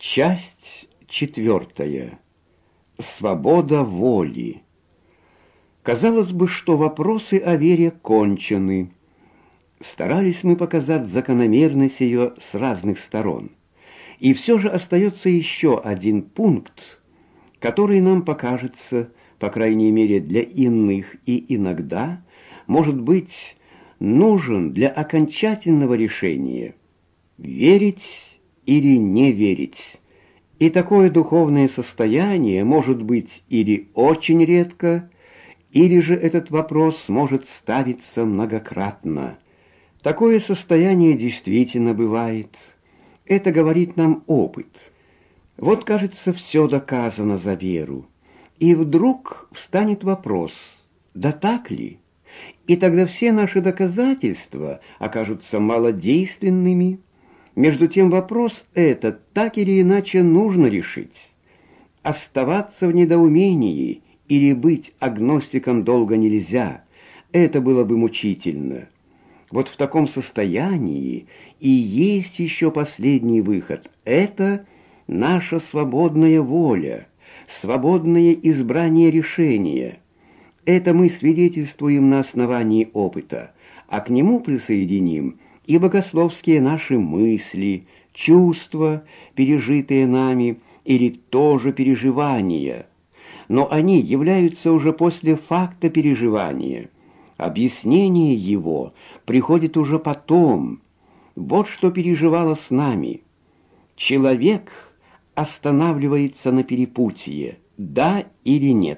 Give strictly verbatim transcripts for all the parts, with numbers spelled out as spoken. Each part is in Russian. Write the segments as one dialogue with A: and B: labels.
A: Часть четвертая. Свобода воли. Казалось бы, что вопросы о вере кончены. Старались мы показать закономерность ее с разных сторон. И все же остается еще один пункт, который нам покажется, по крайней мере для иных и иногда, может быть, нужен для окончательного решения: верить или не верить. И такое духовное состояние может быть или очень редко, или же этот вопрос может ставиться многократно. Такое состояние действительно бывает. Это говорит нам опыт. Вот, кажется, все доказано за веру. И вдруг встанет вопрос: да так ли? И тогда все наши доказательства окажутся малодейственными. Между тем вопрос этот так или иначе нужно решить. Оставаться в недоумении или быть агностиком долго нельзя. Это было бы мучительно. Вот в таком состоянии и есть еще последний выход. Это наша свободная воля, свободное избрание решения. Это мы свидетельствуем на основании опыта, а к нему присоединим и богословские наши мысли, чувства, пережитые нами, или тоже переживания. Но они являются уже после факта переживания. Объяснение его приходит уже потом. Вот что переживало с нами. Человек останавливается на перепутье, да или нет.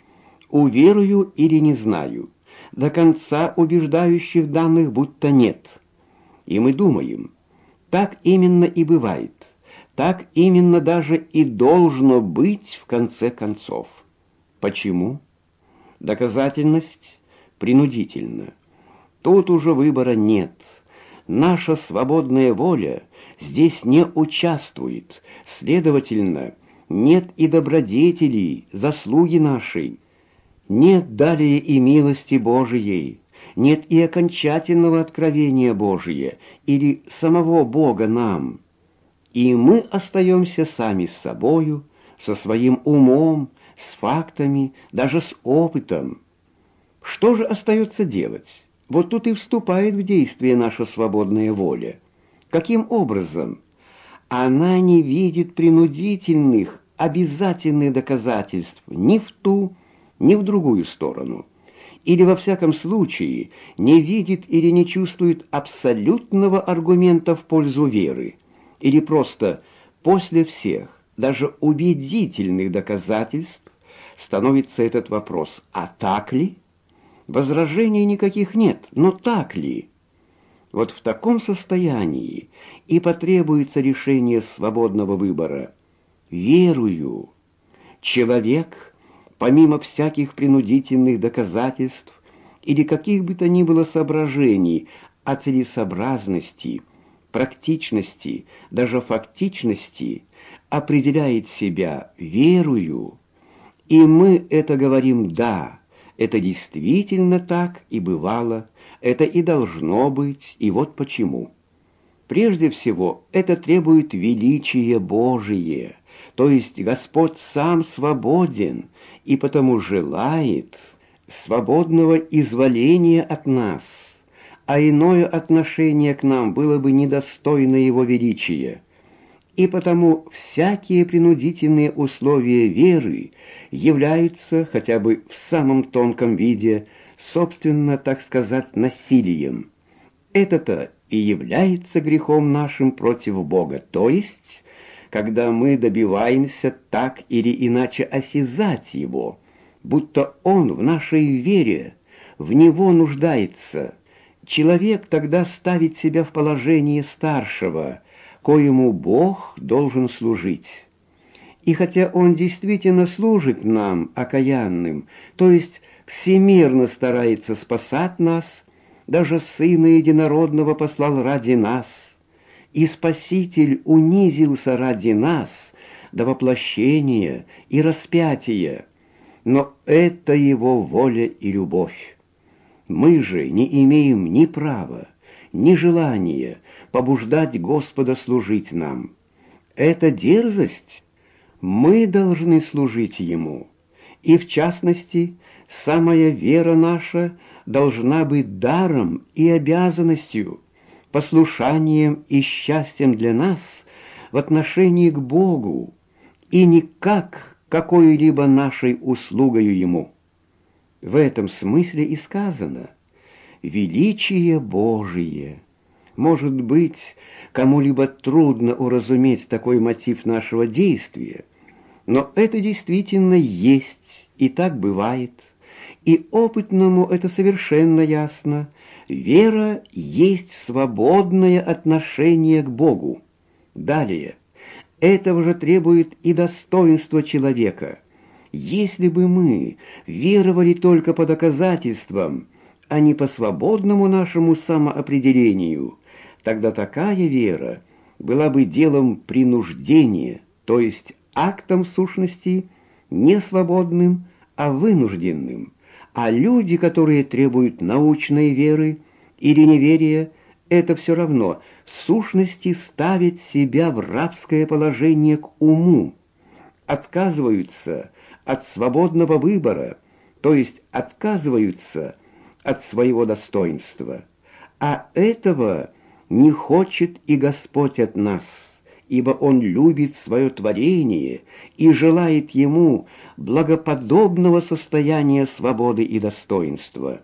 A: Уверую или не знаю. До конца убеждающих данных будто нет. И мы думаем, так именно и бывает, так именно даже и должно быть в конце концов. Почему? Доказательность принудительна. Тут уже выбора нет. Наша свободная воля здесь не участвует, следовательно, нет и добродетелей, заслуги нашей, нет далее и милости Божией, нет и окончательного откровения Божия или самого Бога нам. И мы остаемся сами с собою, со своим умом, с фактами, даже с опытом. Что же остается делать? Вот тут и вступает в действие наша свободная воля. Каким образом? Она не видит принудительных, обязательных доказательств ни в ту, ни в другую сторону. Или, во всяком случае, не видит или не чувствует абсолютного аргумента в пользу веры, или просто после всех, даже убедительных доказательств, становится этот вопрос: а так ли? Возражений никаких нет, но так ли? Вот в таком состоянии и потребуется решение свободного выбора. Верую. Человек, помимо всяких принудительных доказательств или каких бы то ни было соображений о целесообразности, практичности, даже фактичности, определяет себя «верую». И мы это говорим «да». Это действительно так и бывало, это и должно быть, и вот почему. Прежде всего, это требует величия Божие, то есть Господь сам свободен и потому желает свободного изволения от нас, а иное отношение к нам было бы недостойно Его величия. И потому всякие принудительные условия веры являются, хотя бы в самом тонком виде, собственно, так сказать, насилием. Это-то и является грехом нашим против Бога, то есть, когда мы добиваемся так или иначе осязать Его, будто Он в нашей вере, в Него нуждается. Человек тогда ставит себя в положение старшего, коему Бог должен служить. И хотя Он действительно служит нам, окаянным, то есть всемирно старается спасать нас, даже Сына Единородного послал ради нас, и Спаситель унизился ради нас до воплощения и распятия, но это Его воля и любовь. Мы же не имеем ни права, ни желания побуждать Господа служить нам. Это дерзость. Мы должны служить Ему. И в частности, самая вера наша должна быть даром и обязанностью, послушанием и счастьем для нас в отношении к Богу, и не как какой-либо нашей услугою Ему. В этом смысле и сказано «величие Божие». Может быть, кому-либо трудно уразуметь такой мотив нашего действия, но это действительно есть, и так бывает, и опытному это совершенно ясно. Вера есть свободное отношение к Богу. Далее, этого же требует и достоинство человека. Если бы мы веровали только по доказательствам, а не по свободному нашему самоопределению, тогда такая вера была бы делом принуждения, то есть актом в сущности не свободным, а вынужденным, а люди, которые требуют научной веры или неверия, это все равно в сущности ставят себя в рабское положение к уму, отказываются от свободного выбора, то есть отказываются от своего достоинства. А этого не хочет и Господь от нас, ибо Он любит свое творение и желает ему благоподобного состояния свободы и достоинства.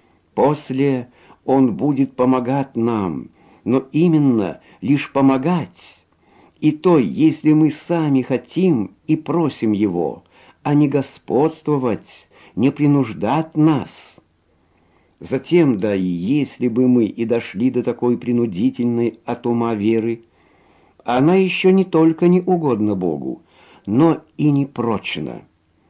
A: После Он будет помогать нам, но именно лишь помогать, и то, если мы сами хотим и просим Его, а не господствовать, не принуждать нас. Затем, да и если бы мы и дошли до такой принудительной от ума веры, она еще не только не угодна Богу, но и не прочна.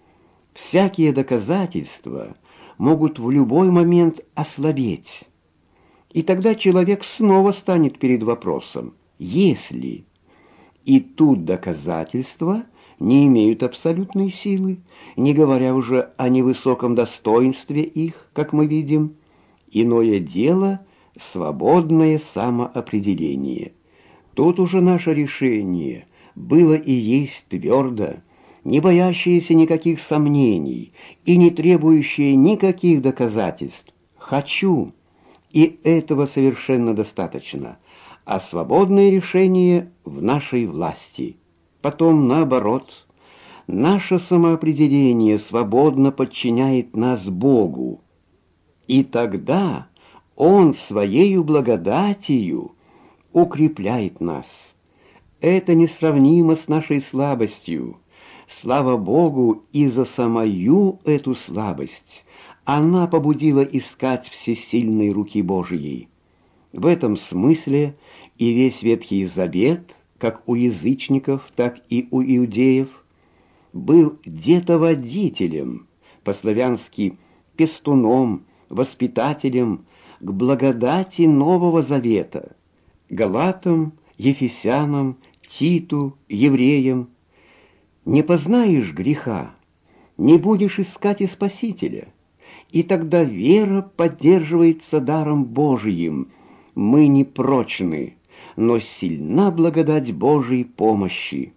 A: Всякие доказательства могут в любой момент ослабеть, и тогда человек снова станет перед вопросом «если?». И тут доказательства не имеют абсолютной силы, не говоря уже о невысоком достоинстве их, как мы видим. Иное дело — свободное самоопределение. Тут уже наше решение было и есть твердо, не боящееся никаких сомнений и не требующее никаких доказательств. «Хочу», и этого совершенно достаточно, а свободное решение в нашей власти. Потом, наоборот, наше самоопределение свободно подчиняет нас Богу, и тогда Он Своею благодатью укрепляет нас. Это несравнимо с нашей слабостью. Слава Богу и за самую эту слабость. Она побудила искать всесильной руки Божией. В этом смысле и весь Ветхий Завет, как у язычников, так и у иудеев, был детоводителем, по-славянски пестуном, воспитателем к благодати Нового Завета, галатам, ефесянам, Титу, евреям. Не познаешь греха, не будешь искать и Спасителя, и тогда вера поддерживается даром Божиим. Мы не прочны, но сильна благодать Божией помощи.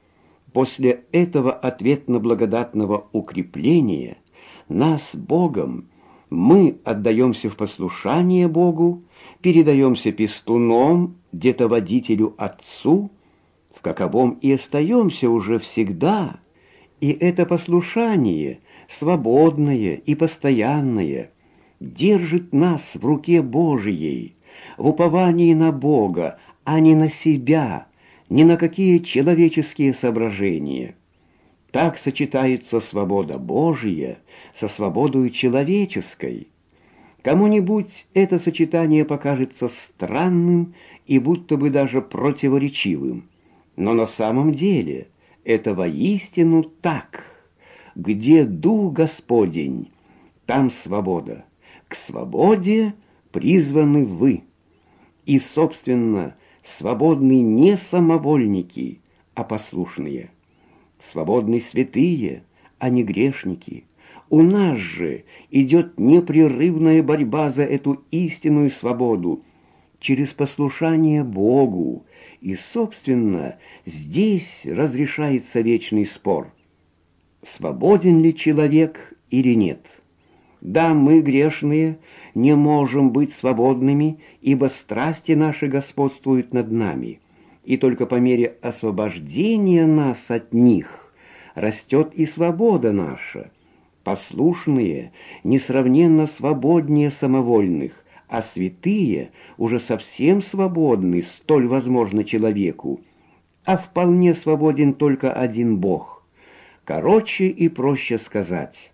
A: После этого ответно-благодатного укрепления нас Богом мы отдаемся в послушание Богу, передаемся пестуном, детоводителю Отцу, в каковом и остаемся уже всегда, и это послушание, свободное и постоянное, держит нас в руке Божией, в уповании на Бога, а не на себя, ни на какие человеческие соображения. Так сочетается свобода Божия со свободой человеческой. Кому-нибудь это сочетание покажется странным и будто бы даже противоречивым, но на самом деле это воистину так. Где Дух Господень, там свобода. К свободе призваны вы. И, собственно, свободны не самовольники, а послушные. Свободны святые, а не грешники. У нас же идет непрерывная борьба за эту истинную свободу через послушание Богу И, собственно, здесь разрешается вечный спор. Свободен ли человек или нет? Да, мы, грешные, не можем быть свободными, ибо страсти наши господствуют над нами, и только по мере освобождения нас от них растет и свобода наша. Послушные несравненно свободнее самовольных, а святые уже совсем свободны, столь возможно человеку, а вполне свободен только один Бог. Короче и проще сказать: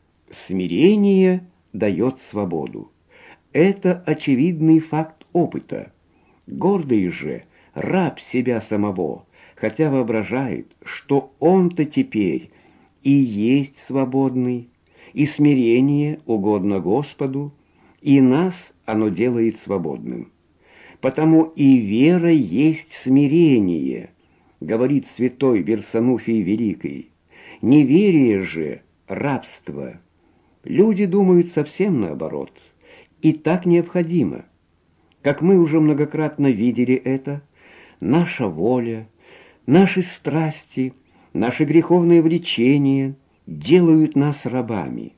A: смирение дает свободу. Это очевидный факт опыта. Гордый же раб себя самого, хотя воображает, что он-то теперь и есть свободный, и смирение угодно Господу, и нас оно делает свободным. Потому и вера есть смирение, говорит святой Берсануфий Великий. Неверие же — рабство. Люди думают совсем наоборот, и так необходимо. Как мы уже многократно видели это, наша воля, наши страсти, наши греховные влечения делают нас рабами.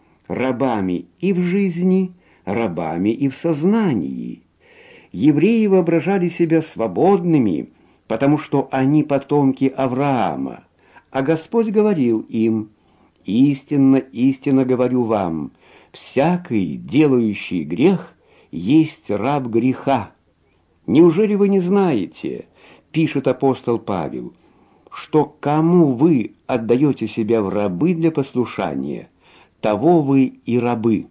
A: Рабами и в жизни, рабами и в сознании. Евреи воображали себя свободными, потому что они потомки Авраама, а Господь говорил им: «Истинно, истинно говорю вам, всякий, делающий грех, есть раб греха». Неужели вы не знаете, пишет апостол Павел, что кому вы отдаете себя в рабы для послушания, того вы и рабы?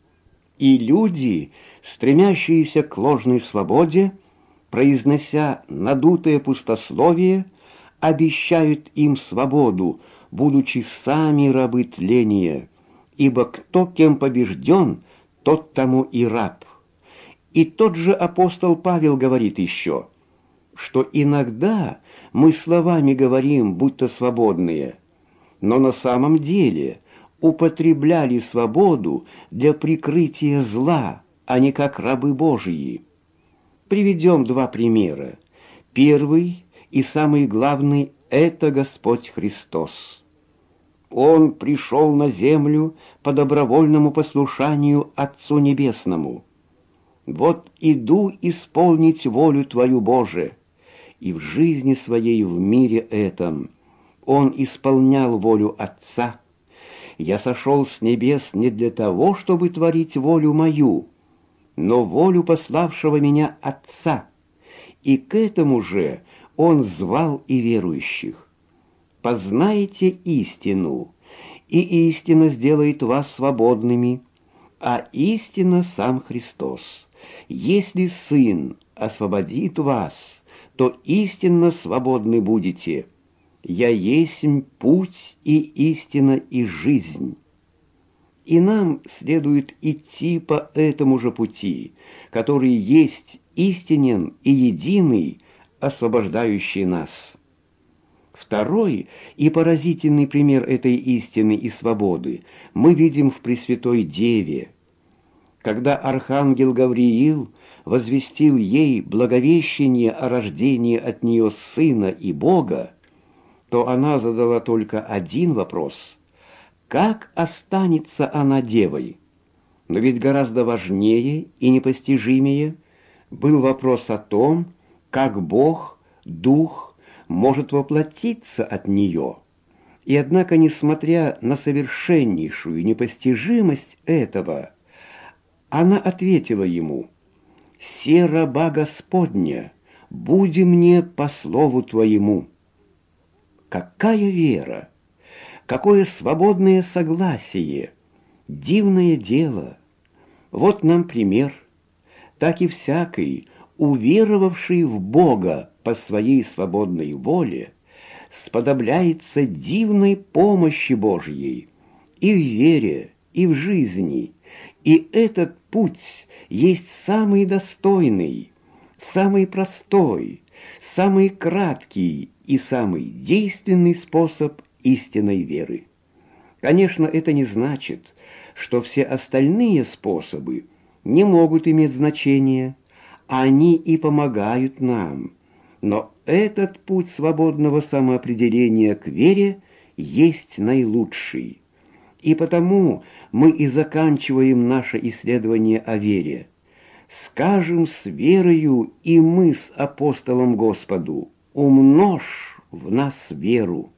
A: И люди, стремящиеся к ложной свободе, произнося надутое пустословие, обещают им свободу, будучи сами рабы тления, ибо кто кем побежден, тот тому и раб. И тот же апостол Павел говорит еще, что иногда мы словами говорим, будто свободные, но на самом деле употребляли свободу для прикрытия зла, а не как рабы Божьи. Приведем два примера. Первый и самый главный — это Господь Христос. Он пришел на землю по добровольному послушанию Отцу Небесному. «Вот иду исполнить волю Твою, Боже». И в жизни своей в мире этом Он исполнял волю Отца. «Я сошел с небес не для того, чтобы творить волю мою, но волю пославшего меня Отца». И к этому же Он звал и верующих. «Познайте истину, и истина сделает вас свободными, а истина сам Христос. Если Сын освободит вас, то истинно свободны будете. Я есть путь и истина и жизнь». И нам следует идти по этому же пути, который есть истинен и единый, освобождающий нас. Второй и поразительный пример этой истины и свободы мы видим в Пресвятой Деве. Когда архангел Гавриил возвестил ей благовещение о рождении от нее Сына и Бога, то она задала только один вопрос: как останется она девой? Но ведь гораздо важнее и непостижимее был вопрос о том, как Бог, Дух, может воплотиться от нее. И однако, несмотря на совершеннейшую непостижимость этого, она ответила ему: «Се раба Господня, буди мне по слову Твоему». Какая вера! Какое свободное согласие! Дивное дело! Вот нам пример. Так и всякий, уверовавший в Бога по своей свободной воле, сподобляется дивной помощи Божьей и в вере, и в жизни. И этот путь есть самый достойный, самый простой, самый краткий и самый действенный способ истинной веры. Конечно, это не значит, что все остальные способы не могут иметь значения. Они и помогают нам, Но этот путь свободного самоопределения к вере есть наилучший. И потому мы и заканчиваем наше исследование о вере. Скажем с верою и мы с апостолом Господу: умножь в нас веру.